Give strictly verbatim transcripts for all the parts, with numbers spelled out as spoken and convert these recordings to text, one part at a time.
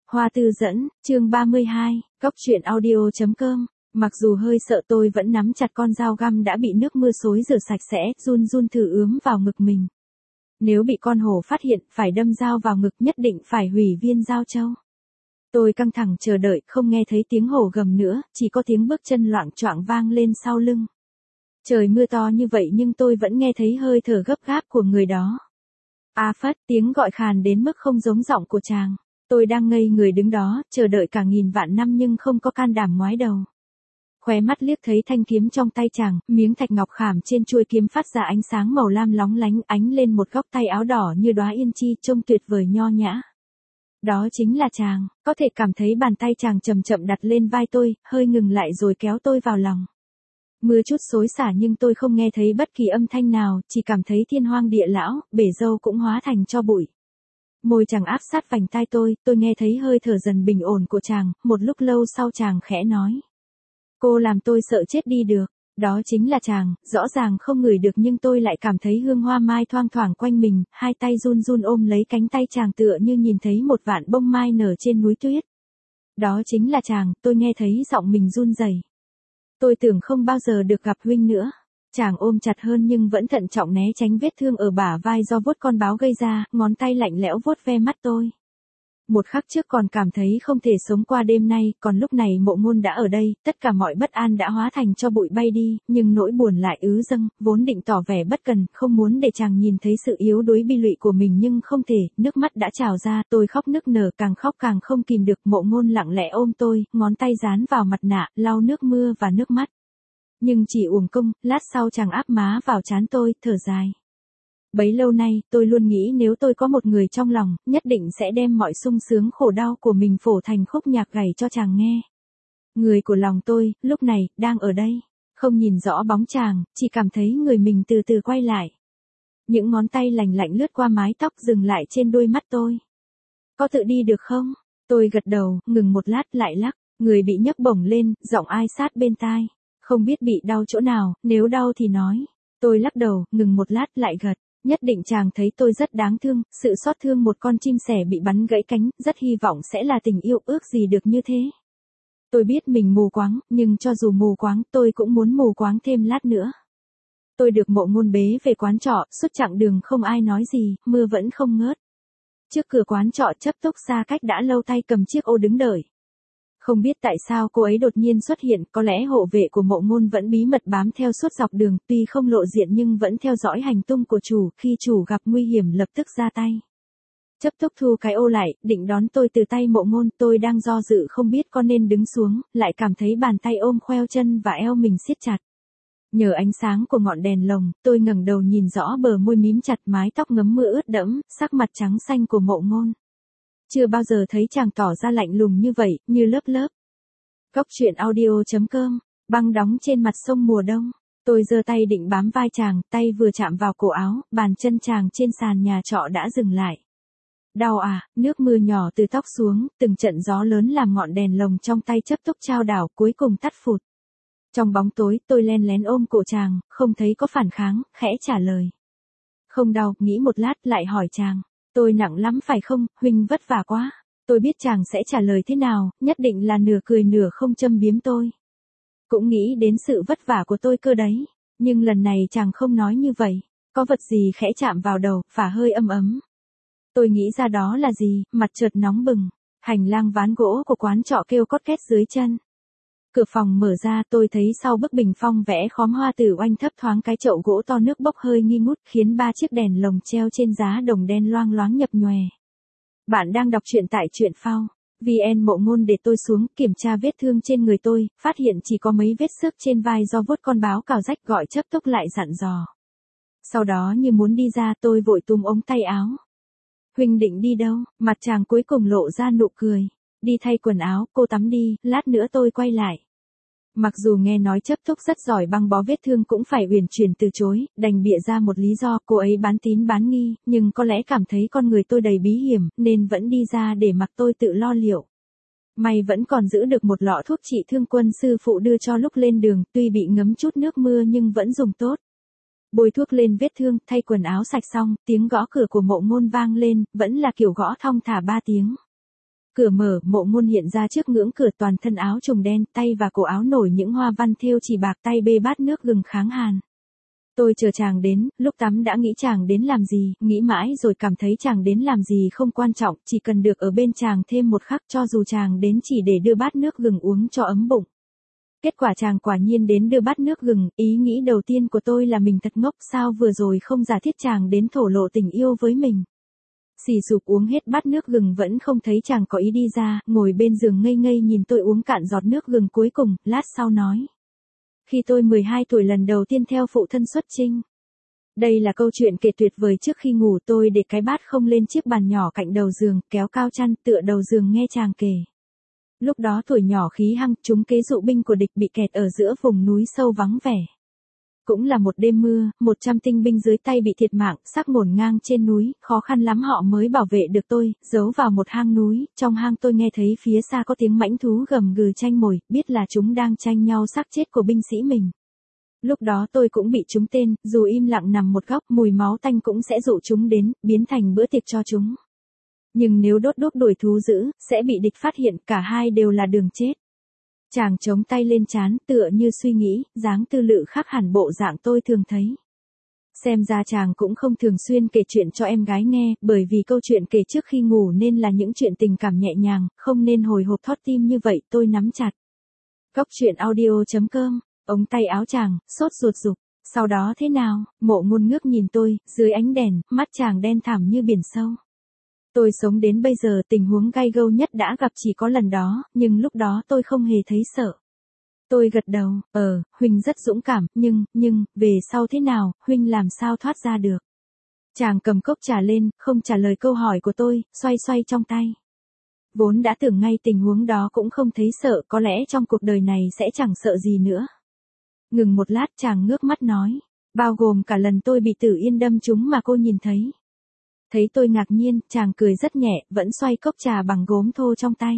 Hoa Tư Dẫn, chương ba mươi hai, Cóc truyện audio.com. Mặc dù hơi sợ tôi vẫn nắm chặt con dao găm đã bị nước mưa xối rửa sạch sẽ, run run thử ướm vào ngực mình. Nếu bị con hổ phát hiện, phải đâm dao vào ngực, nhất định phải hủy viên dao trâu. Tôi căng thẳng chờ đợi, không nghe thấy tiếng hổ gầm nữa, chỉ có tiếng bước chân loạng choạng vang lên sau lưng. Trời mưa to như vậy nhưng tôi vẫn nghe thấy hơi thở gấp gáp của người đó. A Phất, tiếng gọi khàn đến mức không giống giọng của chàng. Tôi đang ngây người đứng đó, chờ đợi cả nghìn vạn năm nhưng không có can đảm ngoái đầu. Khóe mắt liếc thấy thanh kiếm trong tay chàng, miếng thạch ngọc khảm trên chuôi kiếm phát ra ánh sáng màu lam lóng lánh, ánh lên một góc tay áo đỏ như đóa yên chi, trông tuyệt vời nho nhã. Đó chính là chàng, có thể cảm thấy bàn tay chàng chậm chậm đặt lên vai tôi, hơi ngừng lại rồi kéo tôi vào lòng. Mưa chút xối xả nhưng tôi không nghe thấy bất kỳ âm thanh nào, chỉ cảm thấy thiên hoang địa lão, bể dâu cũng hóa thành tro bụi. Môi chàng áp sát vành tai tôi, tôi nghe thấy hơi thở dần bình ổn của chàng, một lúc lâu sau chàng khẽ nói. Cô làm tôi sợ chết đi được, đó chính là chàng, rõ ràng không ngửi được nhưng tôi lại cảm thấy hương hoa mai thoang thoảng quanh mình, hai tay run run ôm lấy cánh tay chàng tựa như nhìn thấy một vạn bông mai nở trên núi tuyết. Đó chính là chàng, tôi nghe thấy giọng mình run rẩy. Tôi tưởng không bao giờ được gặp huynh nữa. Chàng ôm chặt hơn nhưng vẫn thận trọng né tránh vết thương ở bả vai do vuốt con báo gây ra, ngón tay lạnh lẽo vuốt ve mắt tôi. Một khắc trước còn cảm thấy không thể sống qua đêm nay, còn lúc này Mộ Ngôn đã ở đây, tất cả mọi bất an đã hóa thành cho bụi bay đi, nhưng nỗi buồn lại ứ dâng, vốn định tỏ vẻ bất cần, không muốn để chàng nhìn thấy sự yếu đuối bi lụy của mình nhưng không thể, nước mắt đã trào ra, tôi khóc nức nở, càng khóc càng không kìm được. Mộ Ngôn lặng lẽ ôm tôi, ngón tay dán vào mặt nạ, lau nước mưa và nước mắt. Nhưng chỉ uổng công, lát sau chàng áp má vào trán tôi, thở dài. Bấy lâu nay, tôi luôn nghĩ nếu tôi có một người trong lòng, nhất định sẽ đem mọi sung sướng khổ đau của mình phổ thành khúc nhạc gảy cho chàng nghe. Người của lòng tôi, lúc này, đang ở đây. Không nhìn rõ bóng chàng, chỉ cảm thấy người mình từ từ quay lại. Những ngón tay lành lạnh lướt qua mái tóc dừng lại trên đôi mắt tôi. Có tự đi được không? Tôi gật đầu, ngừng một lát lại lắc, người bị nhấc bổng lên, giọng ai sát bên tai. Không biết bị đau chỗ nào, nếu đau thì nói. Tôi lắc đầu, ngừng một lát lại gật. Nhất định chàng thấy tôi rất đáng thương, sự xót thương một con chim sẻ bị bắn gãy cánh, rất hy vọng sẽ là tình yêu, ước gì được như thế. Tôi biết mình mù quáng, nhưng cho dù mù quáng, tôi cũng muốn mù quáng thêm lát nữa. Tôi được Mộ Ngôn bế về quán trọ, suốt chặng đường không ai nói gì, mưa vẫn không ngớt. Trước cửa quán trọ chấp túc xa cách đã lâu tay cầm chiếc ô đứng đợi. Không biết tại sao cô ấy đột nhiên xuất hiện, có lẽ hộ vệ của Mộ Ngôn vẫn bí mật bám theo suốt dọc đường, tuy không lộ diện nhưng vẫn theo dõi hành tung của chủ, khi chủ gặp nguy hiểm lập tức ra tay. Chấp túc thu cái ô lại, định đón tôi từ tay Mộ Ngôn, tôi đang do dự không biết có nên đứng xuống, lại cảm thấy bàn tay ôm khoeo chân và eo mình siết chặt. Nhờ ánh sáng của ngọn đèn lồng, tôi ngẩng đầu nhìn rõ bờ môi mím chặt, mái tóc ngấm mưa ướt đẫm, sắc mặt trắng xanh của Mộ Ngôn. Chưa bao giờ thấy chàng tỏ ra lạnh lùng như vậy, như lớp lớp. Cóc truyện audio.com, băng đóng trên mặt sông mùa đông. Tôi giơ tay định bám vai chàng, tay vừa chạm vào cổ áo, bàn chân chàng trên sàn nhà trọ đã dừng lại. Đau à, nước mưa nhỏ từ tóc xuống, từng trận gió lớn làm ngọn đèn lồng trong tay chấp túc chao đảo, cuối cùng tắt phụt. Trong bóng tối, tôi len lén ôm cổ chàng, không thấy có phản kháng, khẽ trả lời. Không đau, nghĩ một lát lại hỏi chàng. Tôi nặng lắm phải không, huynh vất vả quá. Tôi biết chàng sẽ trả lời thế nào, nhất định là nửa cười nửa không châm biếm tôi. Cũng nghĩ đến sự vất vả của tôi cơ đấy. Nhưng lần này chàng không nói như vậy. Có vật gì khẽ chạm vào đầu, phả hơi ấm ấm. Tôi nghĩ ra đó là gì, mặt chợt nóng bừng. Hành lang ván gỗ của quán trọ kêu cót két dưới chân. Cửa phòng mở ra, tôi thấy sau bức bình phong vẽ khóm hoa tử oanh thấp thoáng cái chậu gỗ to nước bốc hơi nghi ngút, khiến ba chiếc đèn lồng treo trên giá đồng đen loang loáng nhập nhòe. Bạn đang đọc truyện tại truyện phao vn. Mộ Ngôn để tôi xuống, kiểm tra vết thương trên người tôi, phát hiện chỉ có mấy vết xước trên vai do vuốt con báo cào rách, gọi chấp túc lại dặn dò. Sau đó như muốn đi ra, tôi vội túm ống tay áo. Huynh định đi đâu? Mặt chàng cuối cùng lộ ra nụ cười. Đi thay quần áo, cô tắm đi, lát nữa tôi quay lại. Mặc dù nghe nói chấp túc rất giỏi băng bó vết thương cũng phải uyển chuyển từ chối, đành bịa ra một lý do, cô ấy bán tín bán nghi, nhưng có lẽ cảm thấy con người tôi đầy bí hiểm, nên vẫn đi ra để mặc tôi tự lo liệu. May vẫn còn giữ được một lọ thuốc trị thương quân sư phụ đưa cho lúc lên đường, tuy bị ngấm chút nước mưa nhưng vẫn dùng tốt. Bôi thuốc lên vết thương, thay quần áo sạch xong, tiếng gõ cửa của Mộ Ngôn vang lên, vẫn là kiểu gõ thong thả ba tiếng. Cửa mở, Mộ Ngôn hiện ra trước ngưỡng cửa, toàn thân áo trùng đen, tay và cổ áo nổi những hoa văn thêu chỉ bạc, tay bê bát nước gừng kháng hàn. Tôi chờ chàng đến, lúc tắm đã nghĩ chàng đến làm gì, nghĩ mãi rồi cảm thấy chàng đến làm gì không quan trọng, chỉ cần được ở bên chàng thêm một khắc, cho dù chàng đến chỉ để đưa bát nước gừng uống cho ấm bụng. Kết quả chàng quả nhiên đến đưa bát nước gừng, ý nghĩ đầu tiên của tôi là mình thật ngốc, sao vừa rồi không giả thiết chàng đến thổ lộ tình yêu với mình. Xì sụp uống hết bát nước gừng vẫn không thấy chàng có ý đi ra, ngồi bên giường ngây ngây nhìn tôi uống cạn giọt nước gừng cuối cùng, lát sau nói. Khi tôi mười hai tuổi lần đầu tiên theo phụ thân xuất chinh. Đây là câu chuyện kể tuyệt vời. Trước khi ngủ tôi để cái bát không lên chiếc bàn nhỏ cạnh đầu giường, kéo cao chăn tựa đầu giường nghe chàng kể. Lúc đó tuổi nhỏ khí hăng, chúng kế dụ binh của địch bị kẹt ở giữa vùng núi sâu vắng vẻ. Cũng là một đêm mưa, một trăm tinh binh dưới tay bị thiệt mạng, xác ngổn ngang trên núi, khó khăn lắm họ mới bảo vệ được tôi, giấu vào một hang núi, trong hang tôi nghe thấy phía xa có tiếng mãnh thú gầm gừ tranh mồi, biết là chúng đang tranh nhau xác chết của binh sĩ mình. Lúc đó tôi cũng bị chúng tên, dù im lặng nằm một góc, mùi máu tanh cũng sẽ dụ chúng đến, biến thành bữa tiệc cho chúng. Nhưng nếu đốt đuốc đuổi thú dữ, sẽ bị địch phát hiện, cả hai đều là đường chết. Chàng chống tay lên trán, tựa như suy nghĩ, dáng tư lự khác hẳn bộ dạng tôi thường thấy. Xem ra chàng cũng không thường xuyên kể chuyện cho em gái nghe, bởi vì câu chuyện kể trước khi ngủ nên là những chuyện tình cảm nhẹ nhàng, không nên hồi hộp thót tim như vậy, tôi nắm chặt. Cốc truyện audio chấm com, ống tay áo chàng, sốt ruột rục. Sau đó thế nào? Mộ Ngôn ngước nhìn tôi, dưới ánh đèn, mắt chàng đen thẳm như biển sâu. Tôi sống đến bây giờ tình huống gay gâu nhất đã gặp chỉ có lần đó, nhưng lúc đó tôi không hề thấy sợ. Tôi gật đầu, ờ, Huynh rất dũng cảm, nhưng, nhưng, về sau thế nào, Huynh làm sao thoát ra được? Chàng cầm cốc trà lên, không trả lời câu hỏi của tôi, xoay xoay trong tay. Vốn đã tưởng ngay tình huống đó cũng không thấy sợ, có lẽ trong cuộc đời này sẽ chẳng sợ gì nữa. Ngừng một lát chàng ngước mắt nói, bao gồm cả lần tôi bị Tử Yên đâm trúng mà cô nhìn thấy. Thấy tôi ngạc nhiên, chàng cười rất nhẹ, vẫn xoay cốc trà bằng gốm thô trong tay.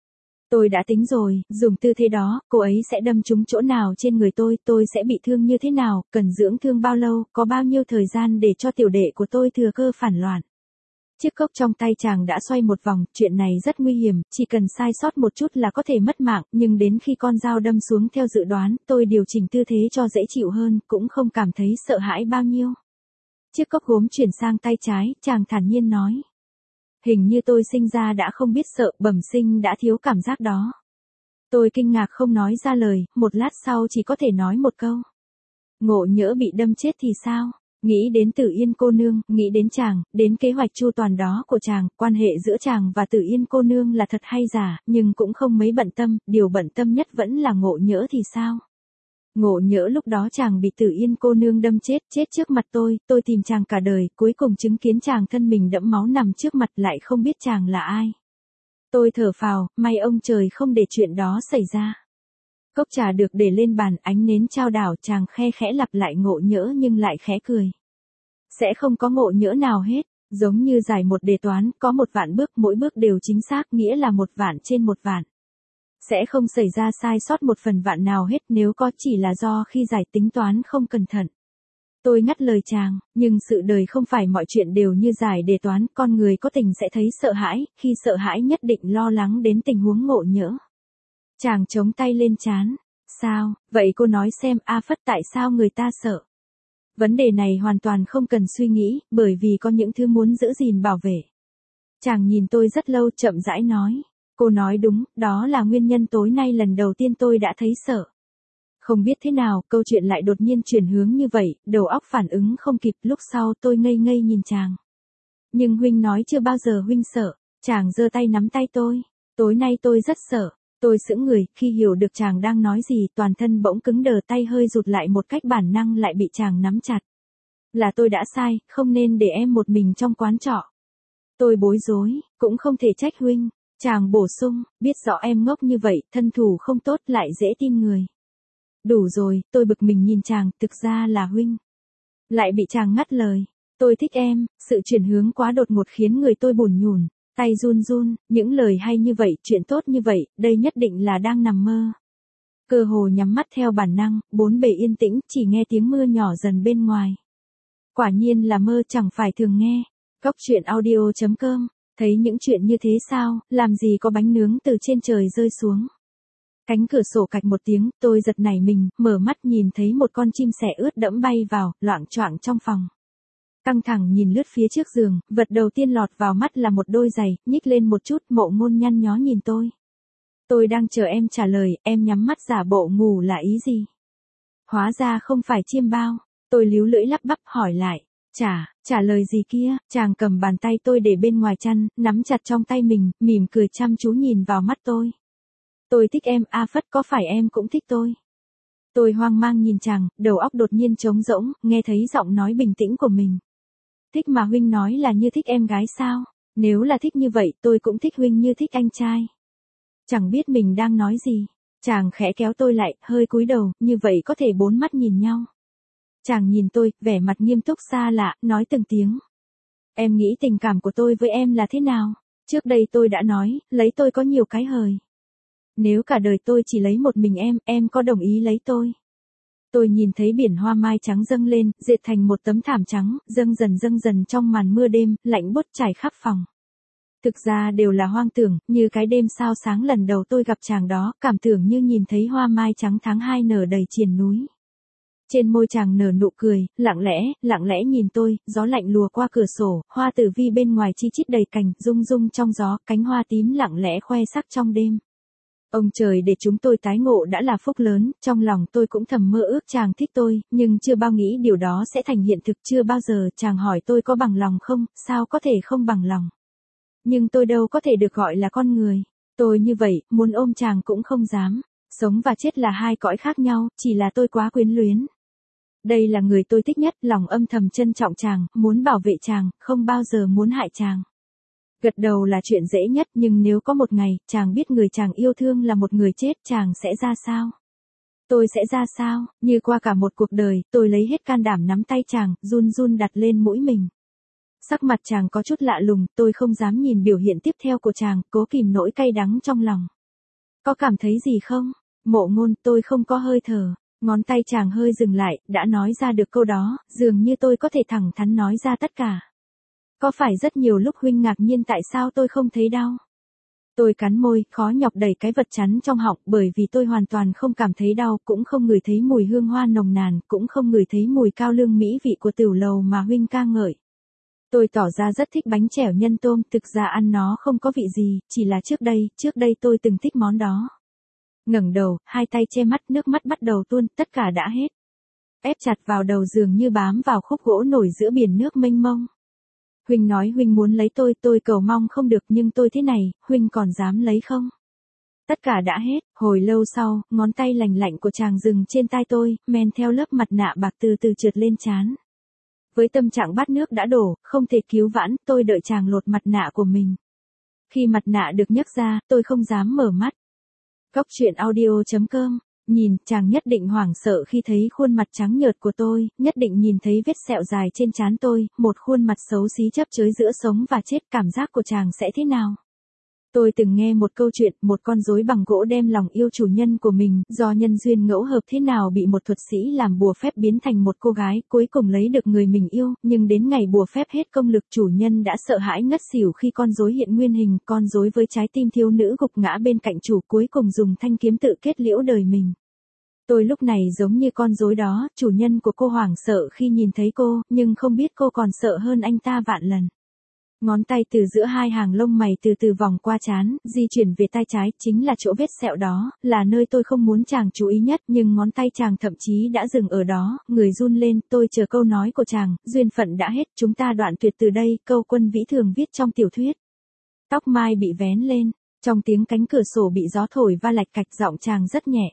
Tôi đã tính rồi, dùng tư thế đó, cô ấy sẽ đâm trúng chỗ nào trên người tôi, tôi sẽ bị thương như thế nào, cần dưỡng thương bao lâu, có bao nhiêu thời gian để cho tiểu đệ của tôi thừa cơ phản loạn. Chiếc cốc trong tay chàng đã xoay một vòng, chuyện này rất nguy hiểm, chỉ cần sai sót một chút là có thể mất mạng, nhưng đến khi con dao đâm xuống theo dự đoán, tôi điều chỉnh tư thế cho dễ chịu hơn, cũng không cảm thấy sợ hãi bao nhiêu. Chiếc cốc gốm chuyển sang tay trái, chàng thản nhiên nói. Hình như tôi sinh ra đã không biết sợ, bẩm sinh đã thiếu cảm giác đó. Tôi kinh ngạc không nói ra lời, một lát sau chỉ có thể nói một câu. Ngộ nhỡ bị đâm chết thì sao? Nghĩ đến Tử Yên cô nương, nghĩ đến chàng, đến kế hoạch chu toàn đó của chàng, quan hệ giữa chàng và Tử Yên cô nương là thật hay giả, nhưng cũng không mấy bận tâm, điều bận tâm nhất vẫn là ngộ nhỡ thì sao? Ngộ nhỡ lúc đó chàng bị Tử Yên cô nương đâm chết, chết trước mặt tôi, tôi tìm chàng cả đời, cuối cùng chứng kiến chàng thân mình đẫm máu nằm trước mặt lại không biết chàng là ai. Tôi thở phào, may ông trời không để chuyện đó xảy ra. Cốc trà được để lên bàn, ánh nến trao đảo, chàng khe khẽ lặp lại ngộ nhỡ nhưng lại khẽ cười. Sẽ không có ngộ nhỡ nào hết, giống như giải một đề toán, có một vạn bước, mỗi bước đều chính xác, nghĩa là một vạn trên một vạn. Sẽ không xảy ra sai sót một phần vạn nào hết, nếu có chỉ là do khi giải tính toán không cẩn thận. Tôi ngắt lời chàng, nhưng sự đời không phải mọi chuyện đều như giải đề toán, con người có tình sẽ thấy sợ hãi, khi sợ hãi nhất định lo lắng đến tình huống ngộ nhỡ. Chàng chống tay lên trán, sao, vậy cô nói xem A Phất tại sao người ta sợ? Vấn đề này hoàn toàn không cần suy nghĩ, bởi vì có những thứ muốn giữ gìn bảo vệ. Chàng nhìn tôi rất lâu chậm rãi nói. Cô nói đúng, đó là nguyên nhân tối nay lần đầu tiên tôi đã thấy sợ. Không biết thế nào, câu chuyện lại đột nhiên chuyển hướng như vậy, đầu óc phản ứng không kịp, lúc sau tôi ngây ngây nhìn chàng. Nhưng Huynh nói chưa bao giờ Huynh sợ, chàng giơ tay nắm tay tôi, tối nay tôi rất sợ, tôi sững người, khi hiểu được chàng đang nói gì, toàn thân bỗng cứng đờ, tay hơi rụt lại một cách bản năng lại bị chàng nắm chặt. Là tôi đã sai, không nên để em một mình trong quán trọ. Tôi bối rối, cũng không thể trách Huynh. Chàng bổ sung, biết rõ em ngốc như vậy, thân thủ không tốt lại dễ tin người. Đủ rồi, tôi bực mình nhìn chàng, thực ra là Huynh. Lại bị chàng ngắt lời, tôi thích em, sự chuyển hướng quá đột ngột khiến người tôi bủn nhùn, tay run run, những lời hay như vậy, chuyện tốt như vậy, đây nhất định là đang nằm mơ. Cơ hồ nhắm mắt theo bản năng, bốn bề yên tĩnh, chỉ nghe tiếng mưa nhỏ dần bên ngoài. Quả nhiên là mơ, chẳng phải thường nghe. Cốc truyện audio chấm com Thấy những chuyện như thế sao, làm gì có bánh nướng từ trên trời rơi xuống. Cánh cửa sổ cạch một tiếng, tôi giật nảy mình, mở mắt nhìn thấy một con chim sẻ ướt đẫm bay vào, loạng choạng trong phòng. Căng thẳng nhìn lướt phía trước giường, vật đầu tiên lọt vào mắt là một đôi giày, nhích lên một chút, Mộ Ngôn nhăn nhó nhìn tôi. Tôi đang chờ em trả lời, em nhắm mắt giả bộ ngủ là ý gì? Hóa ra không phải chiêm bao, tôi líu lưỡi lắp bắp hỏi lại. Trả, trả lời gì kia? Chàng cầm bàn tay tôi để bên ngoài chăn, nắm chặt trong tay mình, mỉm cười chăm chú nhìn vào mắt tôi. Tôi thích em, a Phất, có phải em cũng thích tôi? Tôi hoang mang nhìn chàng, đầu óc đột nhiên trống rỗng, nghe thấy giọng nói bình tĩnh của mình. Thích mà huynh nói là như thích em gái sao? Nếu là thích như vậy, tôi cũng thích huynh như thích anh trai. Chẳng biết mình đang nói gì. Chàng khẽ kéo tôi lại, hơi cúi đầu, như vậy có thể bốn mắt nhìn nhau. Chàng nhìn tôi, vẻ mặt nghiêm túc xa lạ, nói từng tiếng. Em nghĩ tình cảm của tôi với em là thế nào? Trước đây tôi đã nói, lấy tôi có nhiều cái hời. Nếu cả đời tôi chỉ lấy một mình em, em có đồng ý lấy tôi? Tôi nhìn thấy biển hoa mai trắng dâng lên, dệt thành một tấm thảm trắng, dâng dần dâng dần trong màn mưa đêm, lạnh buốt trải khắp phòng. Thực ra đều là hoang tưởng, như cái đêm sao sáng lần đầu tôi gặp chàng đó, cảm tưởng như nhìn thấy hoa mai trắng tháng hai nở đầy triền núi. Trên môi chàng nở nụ cười, lặng lẽ, lặng lẽ nhìn tôi, gió lạnh lùa qua cửa sổ, hoa tử vi bên ngoài chi chít đầy cành, rung rung trong gió, cánh hoa tím lặng lẽ khoe sắc trong đêm. Ông trời để chúng tôi tái ngộ đã là phúc lớn, trong lòng tôi cũng thầm mơ ước chàng thích tôi, nhưng chưa bao nghĩ điều đó sẽ thành hiện thực, chưa bao giờ chàng hỏi tôi có bằng lòng không, sao có thể không bằng lòng. Nhưng tôi đâu có thể được gọi là con người. Tôi như vậy, muốn ôm chàng cũng không dám. Sống và chết là hai cõi khác nhau, chỉ là tôi quá quyến luyến. Đây là người tôi thích nhất, lòng âm thầm trân trọng chàng, muốn bảo vệ chàng, không bao giờ muốn hại chàng. Gật đầu là chuyện dễ nhất, nhưng nếu có một ngày, chàng biết người chàng yêu thương là một người chết, chàng sẽ ra sao? Tôi sẽ ra sao? Như qua cả một cuộc đời, tôi lấy hết can đảm nắm tay chàng, run run đặt lên mũi mình. Sắc mặt chàng có chút lạ lùng, tôi không dám nhìn biểu hiện tiếp theo của chàng, cố kìm nỗi cay đắng trong lòng. Có cảm thấy gì không? Mộ Ngôn, tôi không có hơi thở. Ngón tay chàng hơi dừng lại, đã nói ra được câu đó, dường như tôi có thể thẳng thắn nói ra tất cả. Có phải rất nhiều lúc huynh ngạc nhiên tại sao tôi không thấy đau? Tôi cắn môi, khó nhọc đẩy cái vật chắn trong họng, bởi vì tôi hoàn toàn không cảm thấy đau, cũng không ngửi thấy mùi hương hoa nồng nàn, cũng không ngửi thấy mùi cao lương mỹ vị của tửu lầu mà huynh ca ngợi. Tôi tỏ ra rất thích bánh chèo nhân tôm, thực ra ăn nó không có vị gì, chỉ là trước đây, trước đây tôi từng thích món đó. Ngẩng đầu, hai tay che mắt, nước mắt bắt đầu tuôn, tất cả đã hết. Ép chặt vào đầu giường như bám vào khúc gỗ nổi giữa biển nước mênh mông. Huynh nói huynh muốn lấy tôi, tôi cầu mong không được, nhưng tôi thế này, huynh còn dám lấy không? Tất cả đã hết, hồi lâu sau, ngón tay lành lạnh của chàng dừng trên tai tôi, men theo lớp mặt nạ bạc từ từ trượt lên trán. Với tâm trạng bát nước đã đổ, không thể cứu vãn, tôi đợi chàng lột mặt nạ của mình. Khi mặt nạ được nhấc ra, tôi không dám mở mắt. Cóc truyện audio chấm com. Nhìn, chàng nhất định hoảng sợ khi thấy khuôn mặt trắng nhợt của tôi, nhất định nhìn thấy vết sẹo dài trên trán tôi, một khuôn mặt xấu xí chấp chới giữa sống và chết, cảm giác của chàng sẽ thế nào? Tôi từng nghe một câu chuyện, một con rối bằng gỗ đem lòng yêu chủ nhân của mình, do nhân duyên ngẫu hợp thế nào bị một thuật sĩ làm bùa phép biến thành một cô gái, cuối cùng lấy được người mình yêu, nhưng đến ngày bùa phép hết công lực, chủ nhân đã sợ hãi ngất xỉu khi con rối hiện nguyên hình, con rối với trái tim thiếu nữ gục ngã bên cạnh chủ, cuối cùng dùng thanh kiếm tự kết liễu đời mình. Tôi lúc này giống như con rối đó, chủ nhân của cô hoảng sợ khi nhìn thấy cô, nhưng không biết cô còn sợ hơn anh ta vạn lần. Ngón tay từ giữa hai hàng lông mày từ từ vòng qua trán, di chuyển về tay trái, chính là chỗ vết sẹo đó, là nơi tôi không muốn chàng chú ý nhất, nhưng ngón tay chàng thậm chí đã dừng ở đó, người run lên, tôi chờ câu nói của chàng, duyên phận đã hết, chúng ta đoạn tuyệt từ đây, câu Quân Vĩ thường viết trong tiểu thuyết. Tóc mai bị vén lên, trong tiếng cánh cửa sổ bị gió thổi va lạch cạch, giọng chàng rất nhẹ.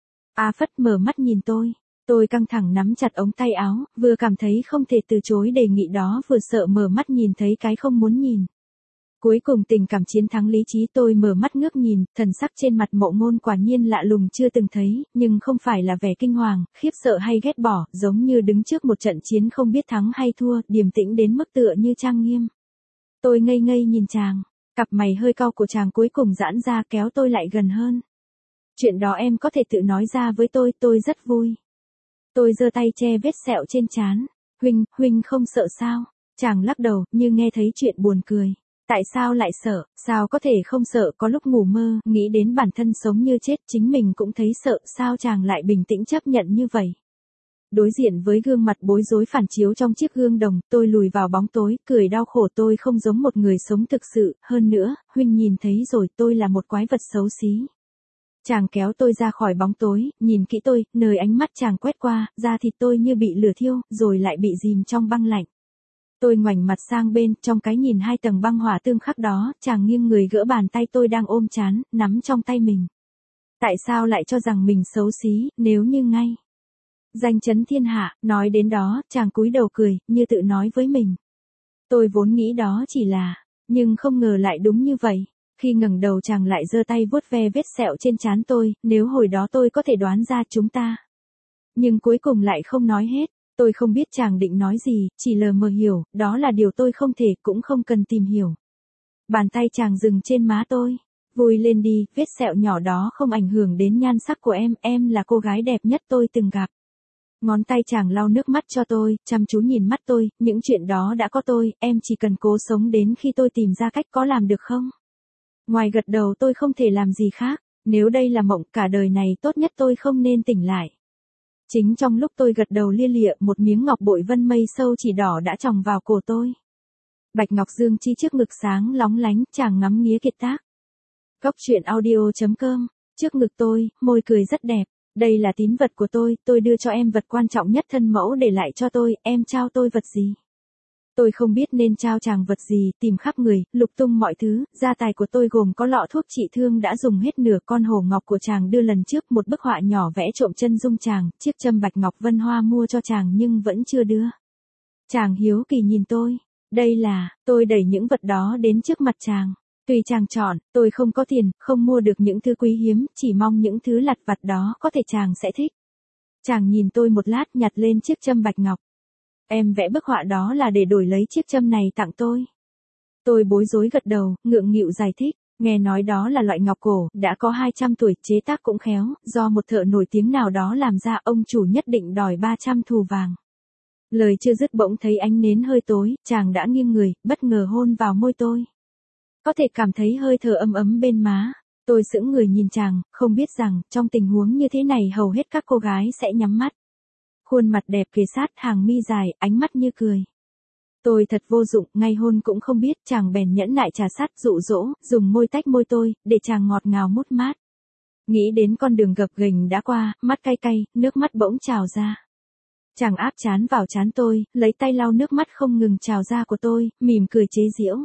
A Phất mở mắt nhìn tôi. Tôi căng thẳng nắm chặt ống tay áo, vừa cảm thấy không thể từ chối đề nghị đó, vừa sợ mở mắt nhìn thấy cái không muốn nhìn. Cuối cùng tình cảm chiến thắng lý trí, tôi mở mắt ngước nhìn, thần sắc trên mặt Mộ Ngôn quả nhiên lạ lùng chưa từng thấy, nhưng không phải là vẻ kinh hoàng, khiếp sợ hay ghét bỏ, giống như đứng trước một trận chiến không biết thắng hay thua, điềm tĩnh đến mức tựa như trang nghiêm. Tôi ngây ngây nhìn chàng, cặp mày hơi cau của chàng cuối cùng giãn ra kéo tôi lại gần hơn. Chuyện đó em có thể tự nói ra với tôi, tôi rất vui. Tôi giơ tay che vết sẹo trên trán. Huynh, huynh không sợ sao? Chàng lắc đầu, như nghe thấy chuyện buồn cười. Tại sao lại sợ, sao có thể không sợ, có lúc ngủ mơ, nghĩ đến bản thân sống như chết, chính mình cũng thấy sợ, sao chàng lại bình tĩnh chấp nhận như vậy. Đối diện với gương mặt bối rối phản chiếu trong chiếc gương đồng, tôi lùi vào bóng tối, cười đau khổ tôi không giống một người sống thực sự, hơn nữa, huynh nhìn thấy rồi tôi là một quái vật xấu xí. Chàng kéo tôi ra khỏi bóng tối, nhìn kỹ tôi, nơi ánh mắt chàng quét qua, da thịt tôi như bị lửa thiêu, rồi lại bị dìm trong băng lạnh. Tôi ngoảnh mặt sang bên, trong cái nhìn hai tầng băng hỏa tương khắc đó, chàng nghiêng người gỡ bàn tay tôi đang ôm chán, nắm trong tay mình. Tại sao lại cho rằng mình xấu xí, nếu như ngay danh chấn thiên hạ, nói đến đó, chàng cúi đầu cười, như tự nói với mình. Tôi vốn nghĩ đó chỉ là, nhưng không ngờ lại đúng như vậy. Khi ngẩng đầu chàng lại giơ tay vuốt ve vết sẹo trên trán tôi, nếu hồi đó tôi có thể đoán ra chúng ta. Nhưng cuối cùng lại không nói hết, tôi không biết chàng định nói gì, chỉ lờ mờ hiểu, đó là điều tôi không thể cũng không cần tìm hiểu. Bàn tay chàng dừng trên má tôi. Vui lên đi, vết sẹo nhỏ đó không ảnh hưởng đến nhan sắc của em, em là cô gái đẹp nhất tôi từng gặp. Ngón tay chàng lau nước mắt cho tôi, chăm chú nhìn mắt tôi, những chuyện đó đã có tôi, em chỉ cần cố sống đến khi tôi tìm ra cách, có làm được không? Ngoài gật đầu tôi không thể làm gì khác, nếu đây là mộng, cả đời này tốt nhất tôi không nên tỉnh lại. Chính trong lúc tôi gật đầu lia lịa, một miếng ngọc bội vân mây sâu chỉ đỏ đã tròng vào cổ tôi. Bạch ngọc dương chi trước ngực sáng lóng lánh, chàng ngắm nghía kiệt tác. Cốc truyện audio chấm com, trước ngực tôi, môi cười rất đẹp. Đây là tín vật của tôi, tôi đưa cho em vật quan trọng nhất thân mẫu để lại cho tôi, em trao tôi vật gì? Tôi không biết nên trao chàng vật gì, tìm khắp người, lục tung mọi thứ, gia tài của tôi gồm có lọ thuốc trị thương đã dùng hết nửa, con hổ ngọc của chàng đưa lần trước, một bức họa nhỏ vẽ trộm chân dung chàng, chiếc châm bạch ngọc vân hoa mua cho chàng nhưng vẫn chưa đưa. Chàng hiếu kỳ nhìn tôi, đây là, tôi đẩy những vật đó đến trước mặt chàng. Tùy chàng chọn, tôi không có tiền, không mua được những thứ quý hiếm, chỉ mong những thứ lặt vặt đó có thể chàng sẽ thích. Chàng nhìn tôi một lát, nhặt lên chiếc châm bạch ngọc. Em vẽ bức họa đó là để đổi lấy chiếc châm này tặng tôi. Tôi bối rối gật đầu, ngượng nghịu giải thích, nghe nói đó là loại ngọc cổ, đã có hai trăm tuổi, chế tác cũng khéo, do một thợ nổi tiếng nào đó làm ra, ông chủ nhất định đòi ba trăm thù vàng. Lời chưa dứt bỗng thấy ánh nến hơi tối, chàng đã nghiêng người, bất ngờ hôn vào môi tôi. Có thể cảm thấy hơi thở ấm ấm bên má. Tôi sững người nhìn chàng, không biết rằng, trong tình huống như thế này hầu hết các cô gái sẽ nhắm mắt. Khuôn mặt đẹp kề sát, hàng mi dài, ánh mắt như cười. Tôi thật vô dụng, ngay hôn cũng không biết, chàng bèn nhẫn nại trà sát, dụ dỗ, dùng môi tách môi tôi, để chàng ngọt ngào mút mát. Nghĩ đến con đường gập ghềnh đã qua, mắt cay cay, nước mắt bỗng trào ra. Chàng áp trán vào trán tôi, lấy tay lau nước mắt không ngừng trào ra của tôi, mỉm cười chế giễu.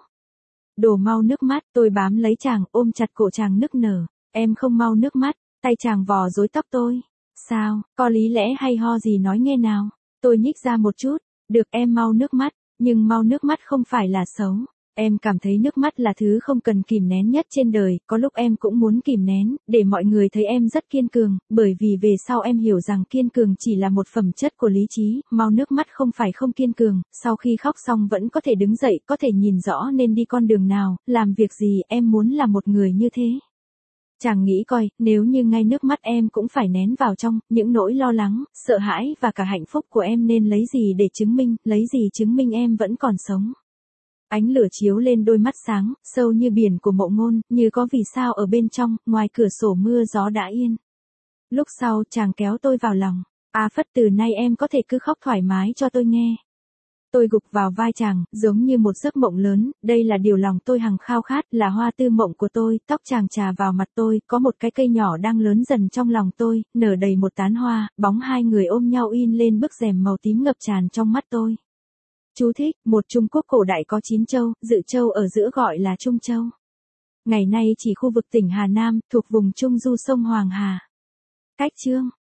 Đổ mau nước mắt, tôi bám lấy chàng, ôm chặt cổ chàng nức nở. Em không mau nước mắt, tay chàng vò rối tóc tôi. Sao, có lý lẽ hay ho gì nói nghe nào? Tôi nhích ra một chút, được em mau nước mắt, nhưng mau nước mắt không phải là xấu. Em cảm thấy nước mắt là thứ không cần kìm nén nhất trên đời, có lúc em cũng muốn kìm nén, để mọi người thấy em rất kiên cường, bởi vì về sau em hiểu rằng kiên cường chỉ là một phẩm chất của lý trí, mau nước mắt không phải không kiên cường, sau khi khóc xong vẫn có thể đứng dậy, có thể nhìn rõ nên đi con đường nào, làm việc gì, em muốn là một người như thế. Chàng nghĩ coi, nếu như ngay nước mắt em cũng phải nén vào trong, những nỗi lo lắng, sợ hãi và cả hạnh phúc của em nên lấy gì để chứng minh, lấy gì chứng minh em vẫn còn sống. Ánh lửa chiếu lên đôi mắt sáng, sâu như biển của Mộ Ngôn, như có vì sao ở bên trong, ngoài cửa sổ mưa gió đã yên. Lúc sau, chàng kéo tôi vào lòng. A Phất, từ nay em có thể cứ khóc thoải mái cho tôi nghe. Tôi gục vào vai chàng, giống như một giấc mộng lớn, đây là điều lòng tôi hằng khao khát, là hoa tư mộng của tôi, tóc chàng trà vào mặt tôi, có một cái cây nhỏ đang lớn dần trong lòng tôi, nở đầy một tán hoa, bóng hai người ôm nhau in lên bức rèm màu tím ngập tràn trong mắt tôi. Chú thích, một Trung Quốc cổ đại có chín châu, Dự Châu ở giữa gọi là Trung Châu. Ngày nay chỉ khu vực tỉnh Hà Nam, thuộc vùng Trung Du sông Hoàng Hà. Cách chương